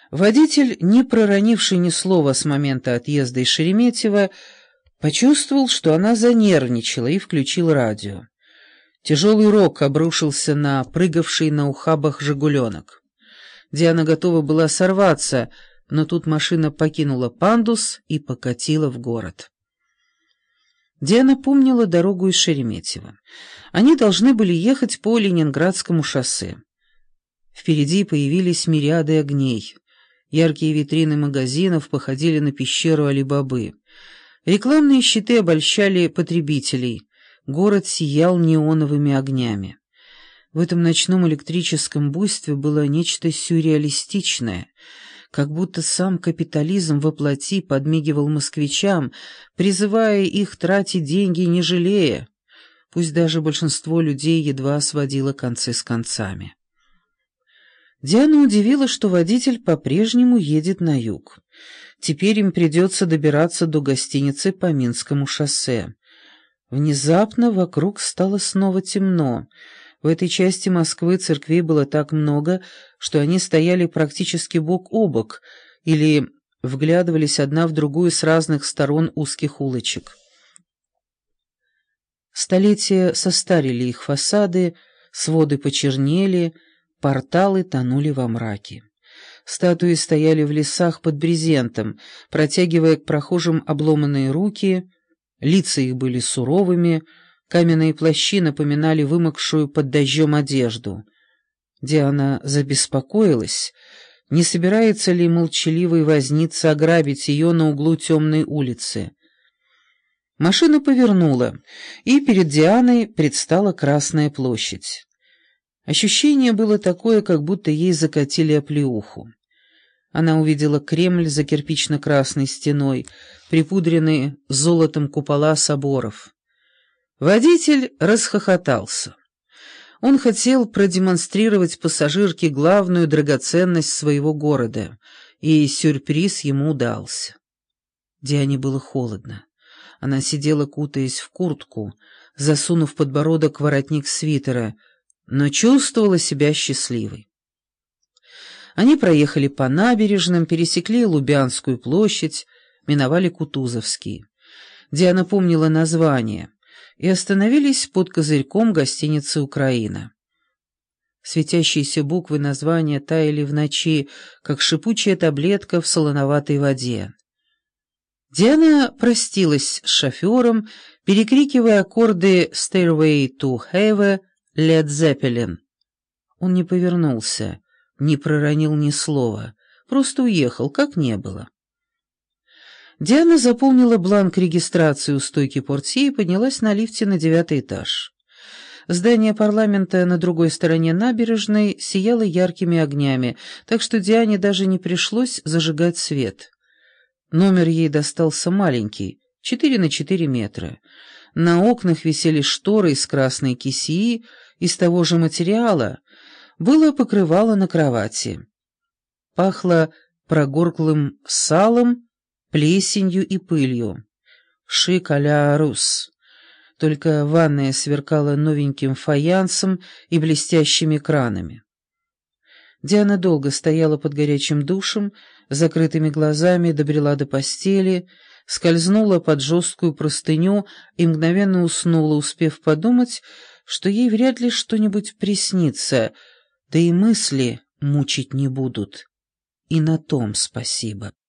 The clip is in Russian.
Водитель, не проронивший ни слова с момента отъезда из Шереметьево, почувствовал, что она занервничала, и включил радио. Тяжелый рок обрушился на прыгавший на ухабах «Жигуленок». Диана готова была сорваться, но тут машина покинула пандус и покатила в город. Диана помнила дорогу из Шереметьево. Они должны были ехать по Ленинградскому шоссе. Впереди появились мириады огней. Яркие витрины магазинов походили на пещеру Али-Бабы. Рекламные щиты обольщали потребителей. Город сиял неоновыми огнями. В этом ночном электрическом буйстве было нечто сюрреалистичное, как будто сам капитализм во плоти подмигивал москвичам, призывая их тратить деньги не жалея, пусть даже большинство людей едва сводило концы с концами. Диана удивила, что водитель по-прежнему едет на юг. Теперь им придется добираться до гостиницы по Минскому шоссе. Внезапно вокруг стало снова темно. В этой части Москвы церквей было так много, что они стояли практически бок о бок или вглядывались одна в другую с разных сторон узких улочек. Столетия состарили их фасады, своды почернели, порталы тонули во мраке. Статуи стояли в лесах под брезентом, протягивая к прохожим обломанные руки, лица их были суровыми, каменные плащи напоминали вымокшую под дождем одежду. Диана забеспокоилась, не собирается ли молчаливый возница ограбить ее на углу темной улицы. Машина повернула, и перед Дианой предстала Красная площадь. Ощущение было такое, как будто ей закатили оплеуху. Она увидела Кремль за кирпично-красной стеной, припудренные золотом купола соборов. Водитель расхохотался. Он хотел продемонстрировать пассажирке главную драгоценность своего города, и сюрприз ему удался. Диане было холодно. Она сидела, кутаясь в куртку, засунув подбородок в воротник свитера, но чувствовала себя счастливой. Они проехали по набережным, пересекли Лубянскую площадь, миновали Кутузовский. Диана помнила название и остановились под козырьком гостиницы «Украина». Светящиеся буквы названия таяли в ночи, как шипучая таблетка в солоноватой воде. Диана простилась с шофером, перекрикивая аккорды «Stairway to Heaven» Led Zeppelin. Он не повернулся, не проронил ни слова, просто уехал, как не было. Диана заполнила бланк регистрации у стойки портье и поднялась на лифте на 9-й этаж. Здание парламента на другой стороне набережной сияло яркими огнями, так что Диане даже не пришлось зажигать свет. Номер ей достался маленький, 4 на 4 метра. На окнах висели шторы из красной кисеи, из того же материала. Было покрывало на кровати. Пахло прогорклым салом, плесенью и пылью. Шик а-ля Рус. Только ванная сверкала новеньким фаянсом и блестящими кранами. Диана долго стояла под горячим душем, закрытыми глазами добрела до постели, скользнула под жесткую простыню и мгновенно уснула, успев подумать, что ей вряд ли что-нибудь приснится, да и мысли мучить не будут. И на том спасибо.